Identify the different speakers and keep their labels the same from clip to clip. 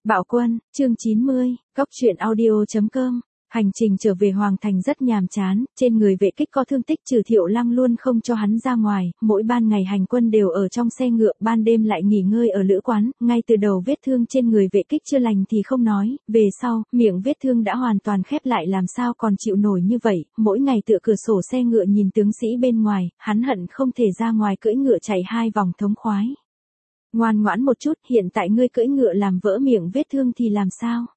Speaker 1: Bạo Quân, chương 90, Góc truyện audio.com. Hành trình trở về Hoàng Thành rất nhàm chán, trên người Vệ Kích có thương tích, Trừ Thiệu Lăng luôn không cho hắn ra ngoài, mỗi ban ngày hành quân đều ở trong xe ngựa, ban đêm lại nghỉ ngơi ở lữ quán, ngay từ đầu vết thương trên người Vệ Kích chưa lành thì không nói, về sau, miệng vết thương đã hoàn toàn khép lại làm sao còn chịu nổi như vậy, mỗi ngày tựa cửa sổ xe ngựa nhìn tướng sĩ bên ngoài, hắn hận không thể ra ngoài cưỡi ngựa chạy 2 vòng thống khoái. Ngoan ngoãn một chút, hiện tại ngươi cưỡi ngựa làm vỡ miệng vết thương thì làm sao?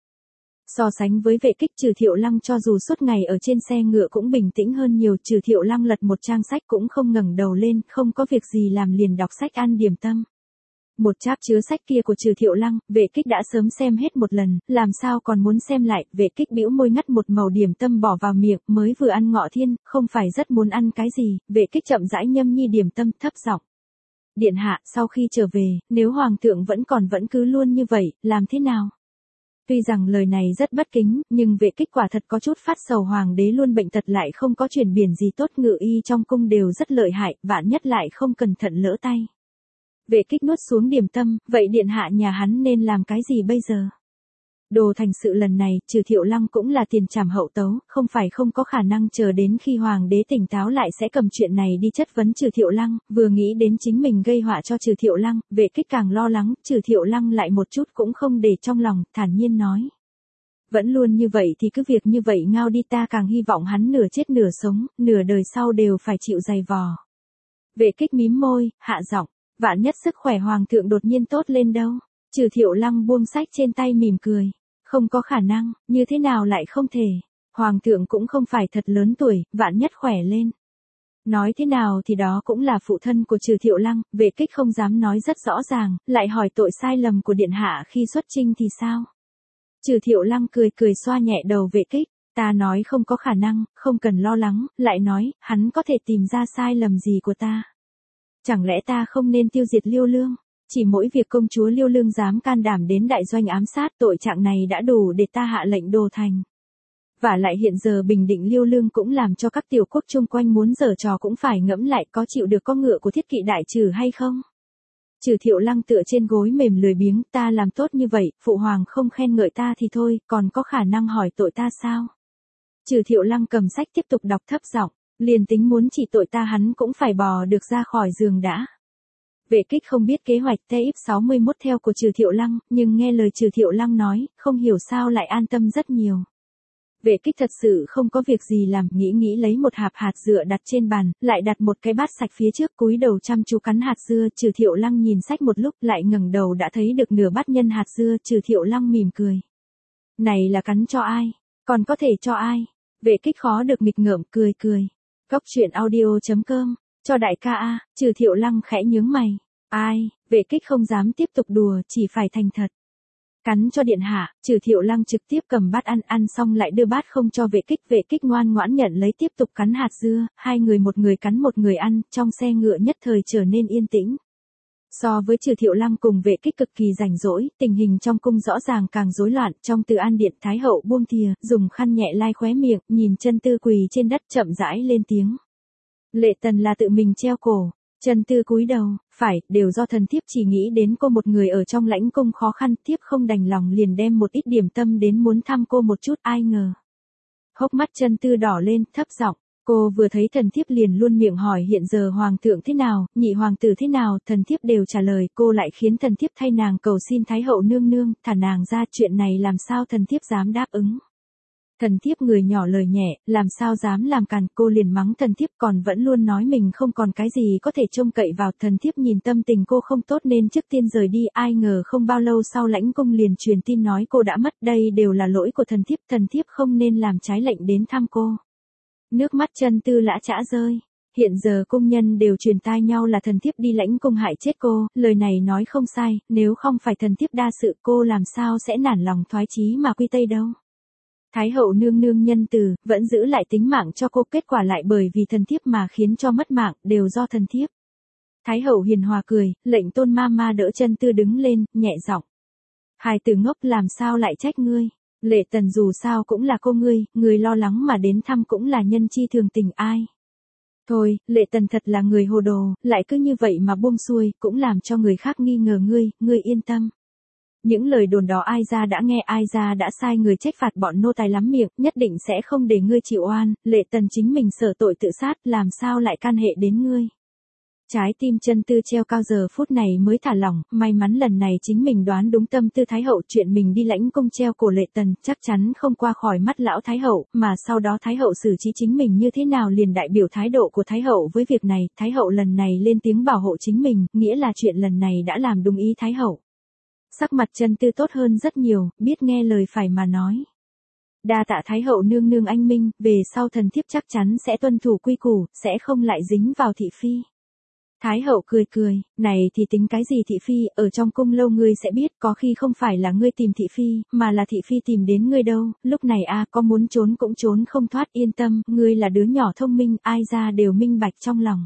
Speaker 1: So sánh với Vệ Kích, Trừ Thiệu Lăng cho dù suốt ngày ở trên xe ngựa cũng bình tĩnh hơn nhiều. Trừ Thiệu Lăng lật một trang sách cũng không ngẩng đầu lên, không có việc gì làm liền đọc sách ăn điểm tâm. Một cháp chứa sách kia của Trừ Thiệu Lăng, Vệ Kích đã sớm xem hết một lần, làm sao còn muốn xem lại. Vệ Kích bĩu môi ngắt một mẩu điểm tâm bỏ vào miệng, mới vừa ăn ngọ thiên, không phải rất muốn ăn cái gì. Vệ Kích chậm rãi nhâm nhi điểm tâm, thấp giọng: Điện hạ, sau khi trở về, nếu hoàng thượng vẫn cứ luôn như vậy, làm thế nào? Tuy rằng lời này rất bất kính, nhưng Vệ Kích quả thật có chút phát sầu, hoàng đế luôn bệnh tật lại không có chuyển biển gì tốt, ngự y trong cung đều rất lợi hại, vạn nhất lại không cẩn thận lỡ tay. Vệ Kích nuốt xuống điểm tâm, vậy điện hạ nhà hắn nên làm cái gì bây giờ? Đồ thành sự lần này, Trừ Thiệu Lăng cũng là tiền trảm hậu tấu, không phải không có khả năng chờ đến khi hoàng đế tỉnh táo lại sẽ cầm chuyện này đi chất vấn Trừ Thiệu Lăng, vừa nghĩ đến chính mình gây họa cho Trừ Thiệu Lăng, Vệ Kích càng lo lắng. Trừ Thiệu Lăng lại một chút cũng không để trong lòng, thản nhiên nói: Vẫn luôn như vậy thì cứ việc như vậy ngao đi, ta càng hy vọng hắn nửa chết nửa sống, nửa đời sau đều phải chịu dày vò. Vệ Kích mím môi, hạ giọng: Vạn nhất sức khỏe hoàng thượng đột nhiên tốt lên đâu? Trừ Thiệu Lăng buông sách trên tay mỉm cười: Không có khả năng, như thế nào lại không thể? Hoàng thượng cũng không phải thật lớn tuổi, vạn nhất khỏe lên. Nói thế nào thì đó cũng là phụ thân của Trừ Thiệu Lăng. Vệ Kích không dám nói rất rõ ràng, lại hỏi tội sai lầm của điện hạ khi xuất chinh thì sao? Trừ Thiệu Lăng cười cười xoa nhẹ đầu Vệ Kích: Ta nói không có khả năng, không cần lo lắng, lại nói, hắn có thể tìm ra sai lầm gì của ta? Chẳng lẽ ta không nên tiêu diệt Liêu Lương? Chỉ mỗi việc công chúa Liêu Lương dám can đảm đến đại doanh ám sát, tội trạng này đã đủ để ta hạ lệnh đồ thành. Và lại hiện giờ bình định Liêu Lương cũng làm cho các tiểu quốc chung quanh muốn giở trò, cũng phải ngẫm lại có chịu được con ngựa của Thiết Kỵ đại trừ hay không. Trừ Thiệu Lăng tựa trên gối mềm lười biếng: Ta làm tốt như vậy, phụ hoàng không khen ngợi ta thì thôi, còn có khả năng hỏi tội ta sao? Trừ Thiệu Lăng cầm sách tiếp tục đọc, thấp giọng: Liền tính muốn chỉ tội ta, hắn cũng phải bò được ra khỏi giường đã. Vệ Kích không biết kế hoạch TF61 theo của Trừ Thiệu Lăng, nhưng nghe lời Trừ Thiệu Lăng nói, không hiểu sao lại an tâm rất nhiều. Vệ Kích thật sự không có việc gì làm, nghĩ lấy một hạt hạt dưa đặt trên bàn, lại đặt một cái bát sạch phía trước, cúi đầu chăm chú cắn hạt dưa. Trừ Thiệu Lăng nhìn sách một lúc, lại ngẩng đầu đã thấy được nửa bát nhân hạt dưa. Trừ Thiệu Lăng mỉm cười: Này là cắn cho ai? Còn có thể cho ai? Vệ Kích khó được nghịch ngợm, cười. Góc truyện audio.com. Cho đại ca a. Trừ Thiệu Lăng khẽ nhướng mày: Ai? Vệ Kích không dám tiếp tục đùa, chỉ phải thành thật. Cắn cho điện hạ. Trừ Thiệu Lăng trực tiếp cầm bát ăn xong lại đưa bát không cho Vệ Kích. Vệ Kích ngoan ngoãn nhận lấy, tiếp tục cắn hạt dưa, hai người một người cắn một người ăn, trong xe ngựa nhất thời trở nên yên tĩnh. So với Trừ Thiệu Lăng cùng Vệ Kích cực kỳ rảnh rỗi, tình hình trong cung rõ ràng càng rối loạn. Trong Từ An điện, Thái hậu buông thìa, dùng khăn nhẹ lai khóe miệng, nhìn Chân Tư quỳ trên đất, chậm rãi lên tiếng: Lệ Tần là tự mình treo cổ. Chân Tư cúi đầu: Phải, đều do thần thiếp chỉ nghĩ đến cô một người ở trong lãnh cung khó khăn, thiếp không đành lòng liền đem một ít điểm tâm đến muốn thăm cô một chút, ai ngờ. Hốc mắt Chân Tư đỏ lên, thấp giọng: Cô vừa thấy thần thiếp liền luôn miệng hỏi hiện giờ hoàng thượng thế nào, nhị hoàng tử thế nào, thần thiếp đều trả lời, cô lại khiến thần thiếp thay nàng cầu xin Thái hậu nương nương, thả nàng ra, chuyện này làm sao thần thiếp dám đáp ứng. Thần thiếp người nhỏ lời nhẹ, làm sao dám làm càn, cô liền mắng thần thiếp, còn vẫn luôn nói mình không còn cái gì có thể trông cậy vào. Thần thiếp nhìn tâm tình cô không tốt nên trước tiên rời đi, ai ngờ không bao lâu sau lãnh cung liền truyền tin nói cô đã mất, đây đều là lỗi của thần thiếp không nên làm trái lệnh đến thăm cô. Nước mắt Chân Tư lã chã rơi. Hiện giờ cung nhân đều truyền tai nhau là thần thiếp đi lãnh cung hại chết cô, lời này nói không sai, nếu không phải thần thiếp đa sự, cô làm sao sẽ nản lòng thoái chí mà quy tây đâu. Thái hậu nương nương nhân từ, vẫn giữ lại tính mạng cho cô, kết quả lại bởi vì thần thiếp mà khiến cho mất mạng, đều do thần thiếp. Thái hậu hiền hòa cười, lệnh Tôn ma đỡ Chân Tư đứng lên, nhẹ giọng: Hài tử ngốc, làm sao lại trách ngươi? Lệ Tần dù sao cũng là cô ngươi lo lắng mà đến thăm cũng là nhân chi thường tình, ai. Thôi, Lệ Tần thật là người hồ đồ, lại cứ như vậy mà buông xuôi, cũng làm cho người khác nghi ngờ ngươi yên tâm. Những lời đồn đó ai ra đã nghe, ai ra đã sai người trách phạt bọn nô tài lắm miệng, nhất định sẽ không để ngươi chịu oan, Lệ Tần chính mình sở tội tự sát, làm sao lại can hệ đến ngươi. Trái tim Chân Tư treo cao, giờ phút này mới thả lỏng, may mắn lần này chính mình đoán đúng tâm tư Thái hậu, chuyện mình đi lãnh cung treo cổ Lệ Tần chắc chắn không qua khỏi mắt lão Thái hậu, mà sau đó Thái hậu xử trí chính mình như thế nào liền đại biểu thái độ của Thái hậu với việc này, Thái hậu lần này lên tiếng bảo hộ chính mình, nghĩa là chuyện lần này đã làm đúng ý Thái hậu. Sắc mặt Chân Tư tốt hơn rất nhiều, biết nghe lời phải mà nói. Đa tạ Thái hậu nương nương anh minh, về sau thần thiếp chắc chắn sẽ tuân thủ quy củ, sẽ không lại dính vào thị phi. Thái hậu cười cười, này thì tính cái gì thị phi, ở trong cung lâu ngươi sẽ biết, có khi không phải là ngươi tìm thị phi, mà là thị phi tìm đến ngươi đâu, lúc này có muốn trốn cũng trốn không thoát, yên tâm, ngươi là đứa nhỏ thông minh, ai ra đều minh bạch trong lòng.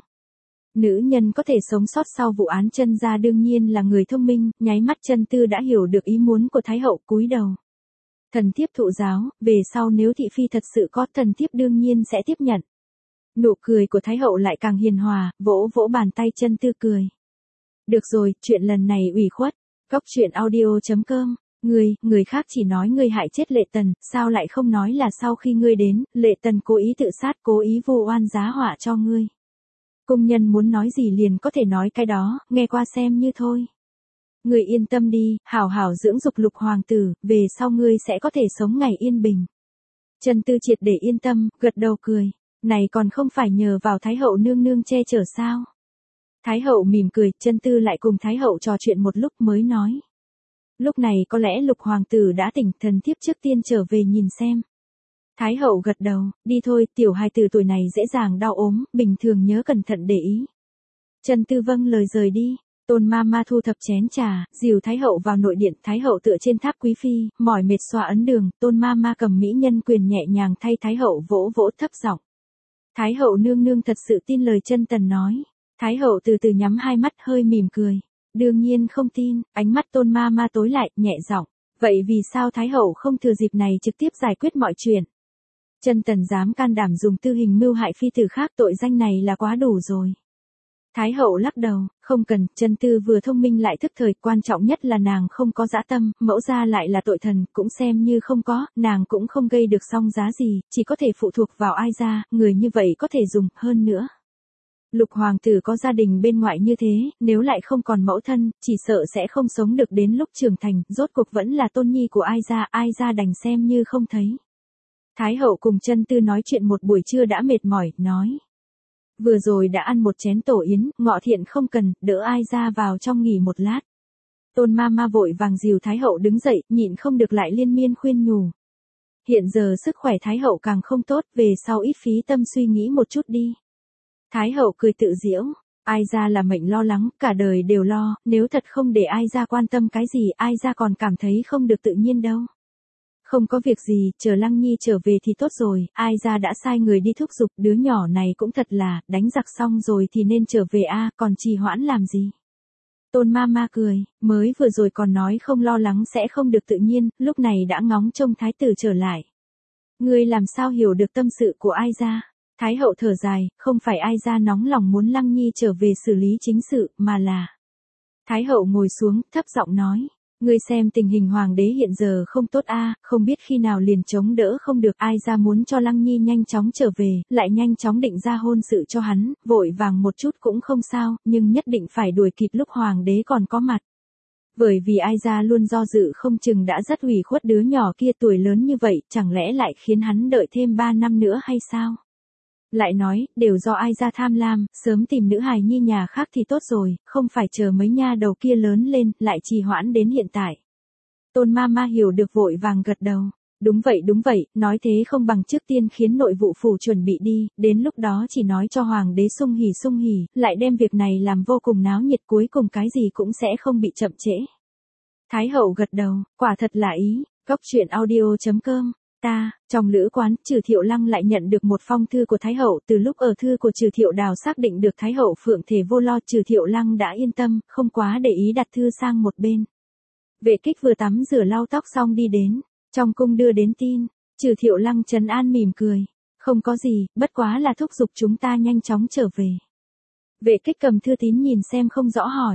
Speaker 1: Nữ nhân có thể sống sót sau vụ án Chân gia đương nhiên là người thông minh, nháy mắt Chân Tư đã hiểu được ý muốn của Thái hậu, cúi đầu. Thần thiếp thụ giáo, về sau nếu thị phi thật sự có, thần thiếp đương nhiên sẽ tiếp nhận. Nụ cười của Thái hậu lại càng hiền hòa, vỗ vỗ bàn tay Chân Tư cười. Được rồi, chuyện lần này ủy khuất. Cóc truyện audio.com. Người khác chỉ nói ngươi hại chết Lệ Tần, sao lại không nói là sau khi ngươi đến, Lệ Tần cố ý tự sát, cố ý vu oan giá họa cho ngươi. Cung nhân muốn nói gì liền có thể nói cái đó, nghe qua xem như thôi. Ngươi yên tâm đi, hảo hảo dưỡng dục Lục hoàng tử, về sau ngươi sẽ có thể sống ngày yên bình. Chân Tư triệt để yên tâm, gật đầu cười. Này còn không phải nhờ vào Thái hậu nương nương che chở sao? Thái hậu mỉm cười, Chân Tư lại cùng Thái hậu trò chuyện một lúc mới nói. Lúc này có lẽ Lục hoàng tử đã tỉnh, thần thiếp trước tiên trở về nhìn xem. Thái hậu gật đầu, đi thôi, tiểu hài tử tuổi này dễ dàng đau ốm, bình thường nhớ cẩn thận để ý. Chân Tư vâng lời rời đi. Tôn Mama thu thập chén trà, dìu Thái hậu vào nội điện, Thái hậu tựa trên tháp quý phi, mỏi mệt xoa ấn đường, Tôn Mama cầm mỹ nhân quyền nhẹ nhàng thay Thái hậu vỗ vỗ thấp giọng. Thái hậu nương nương thật sự tin lời Chân Tần nói. Thái hậu từ từ nhắm hai mắt hơi mỉm cười. Đương nhiên không tin, ánh mắt Tôn Mama tối lại, nhẹ giọng. Vậy vì sao Thái hậu không thừa dịp này trực tiếp giải quyết mọi chuyện? Chân Tần dám can đảm dùng tư hình mưu hại phi tử khác, tội danh này là quá đủ rồi. Thái hậu lắc đầu, không cần, Chân Tư vừa thông minh lại thức thời, quan trọng nhất là nàng không có dã tâm, mẫu gia lại là tội thần, cũng xem như không có, nàng cũng không gây được song giá gì, chỉ có thể phụ thuộc vào ai gia, người như vậy có thể dùng, hơn nữa. Lục hoàng tử có gia đình bên ngoại như thế, nếu lại không còn mẫu thân, chỉ sợ sẽ không sống được đến lúc trưởng thành, rốt cuộc vẫn là tôn nhi của ai gia đành xem như không thấy. Thái hậu cùng Chân Tư nói chuyện một buổi trưa đã mệt mỏi, nói. Vừa rồi đã ăn một chén tổ yến, ngọ thiện không cần, đỡ ai ra vào trong nghỉ một lát. Tôn Mama vội vàng dìu Thái hậu đứng dậy, nhịn không được lại liên miên khuyên nhủ. Hiện giờ sức khỏe Thái hậu càng không tốt, về sau ít phí tâm suy nghĩ một chút đi. Thái hậu cười tự giễu, ai ra là mệnh lo lắng, cả đời đều lo, nếu thật không để ai ra quan tâm cái gì, ai ra còn cảm thấy không được tự nhiên đâu. Không có việc gì, chờ Lăng Nhi trở về thì tốt rồi, ai ra đã sai người đi thúc giục, đứa nhỏ này cũng thật là, đánh giặc xong rồi thì nên trở về còn trì hoãn làm gì. Tôn Mama cười, mới vừa rồi còn nói không lo lắng sẽ không được tự nhiên, lúc này đã ngóng trông thái tử trở lại. Ngươi làm sao hiểu được tâm sự của ai ra? Thái hậu thở dài, không phải ai ra nóng lòng muốn Lăng Nhi trở về xử lý chính sự, mà là. Thái hậu ngồi xuống, thấp giọng nói. Ngươi xem tình hình hoàng đế hiện giờ không tốt không biết khi nào liền chống đỡ không được, ai ra muốn cho Lăng Nhi nhanh chóng trở về, lại nhanh chóng định ra hôn sự cho hắn, vội vàng một chút cũng không sao, nhưng nhất định phải đuổi kịp lúc hoàng đế còn có mặt. Bởi vì ai ra luôn do dự không chừng đã rất ủy khuất đứa nhỏ kia, tuổi lớn như vậy, chẳng lẽ lại khiến hắn đợi thêm 3 năm nữa hay sao? Lại nói, đều do ai ra tham lam, sớm tìm nữ hài nhi nhà khác thì tốt rồi, không phải chờ mấy nha đầu kia lớn lên, lại trì hoãn đến hiện tại. Tôn Mama hiểu được vội vàng gật đầu. Đúng vậy, nói thế không bằng trước tiên khiến nội vụ phủ chuẩn bị đi, đến lúc đó chỉ nói cho hoàng đế sung hỉ, lại đem việc này làm vô cùng náo nhiệt, cuối cùng cái gì cũng sẽ không bị chậm trễ. Thái hậu gật đầu, quả thật là ý, cóc truyện audio.com. Trong lữ quán, Trừ Thiệu Lăng lại nhận được một phong thư của Thái hậu, từ lúc ở thư của Trừ Thiệu Đào xác định được Thái hậu phượng thể vô lo, Trừ Thiệu Lăng đã yên tâm, không quá để ý đặt thư sang một bên. Vệ Kích vừa tắm rửa lau tóc xong đi đến, trong cung đưa đến tin, Trừ Thiệu Lăng trấn an mỉm cười, không có gì, bất quá là thúc giục chúng ta nhanh chóng trở về. Vệ Kích cầm thư tín nhìn xem không rõ hỏi,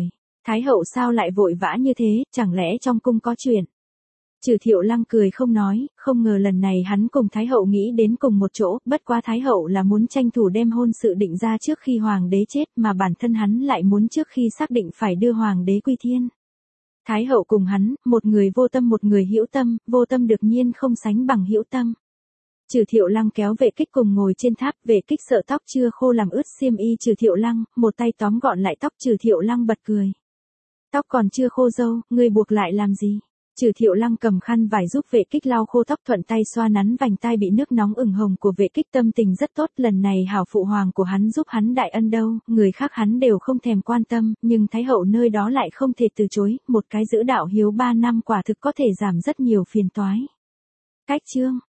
Speaker 1: Thái hậu sao lại vội vã như thế, chẳng lẽ trong cung có chuyện? Trừ Thiệu Lăng cười không nói, không ngờ lần này hắn cùng Thái hậu nghĩ đến cùng một chỗ, bất quá Thái hậu là muốn tranh thủ đem hôn sự định ra trước khi hoàng đế chết, mà bản thân hắn lại muốn trước khi xác định phải đưa hoàng đế quy thiên. Thái hậu cùng hắn, một người vô tâm một người hữu tâm, vô tâm đương nhiên không sánh bằng hữu tâm. Trừ Thiệu Lăng kéo Vệ Kích cùng ngồi trên tháp, Vệ Kích sợ tóc chưa khô làm ướt xiêm y Trừ Thiệu Lăng, một tay tóm gọn lại tóc Trừ Thiệu Lăng bật cười. Tóc còn chưa khô râu, ngươi buộc lại làm gì? Trừ Thiệu Lăng cầm khăn vải giúp Vệ Kích lau khô tóc, thuận tay xoa nắn vành tai bị nước nóng ửng hồng của Vệ Kích, tâm tình rất tốt, lần này hảo phụ hoàng của hắn giúp hắn đại ân đâu, người khác hắn đều không thèm quan tâm, nhưng Thái hậu nơi đó lại không thể từ chối, một cái giữ đạo hiếu 3 năm quả thực có thể giảm rất nhiều phiền toái. Cách chương